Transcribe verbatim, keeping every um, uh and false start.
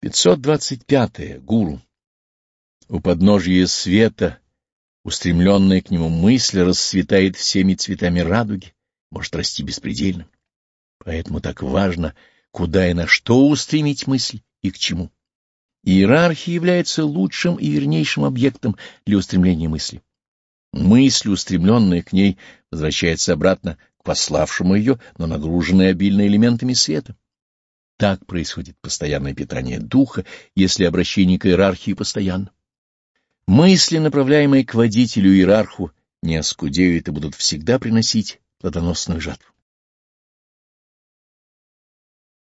пятьсот двадцать пятое. Гуру. У подножия света устремленная к нему мысль расцветает всеми цветами радуги, может расти беспредельно. Поэтому так важно, куда и на что устремить мысль и к чему. Иерархия является лучшим и вернейшим объектом для устремления мысли. Мысль, устремленная к ней, возвращается обратно к пославшему ее, но нагруженная обильно элементами света. Так происходит постоянное питание духа, если обращение к иерархии постоянно. Мысли, направляемые к водителю иерарху, не оскудеют и будут всегда приносить плодоносную жатву.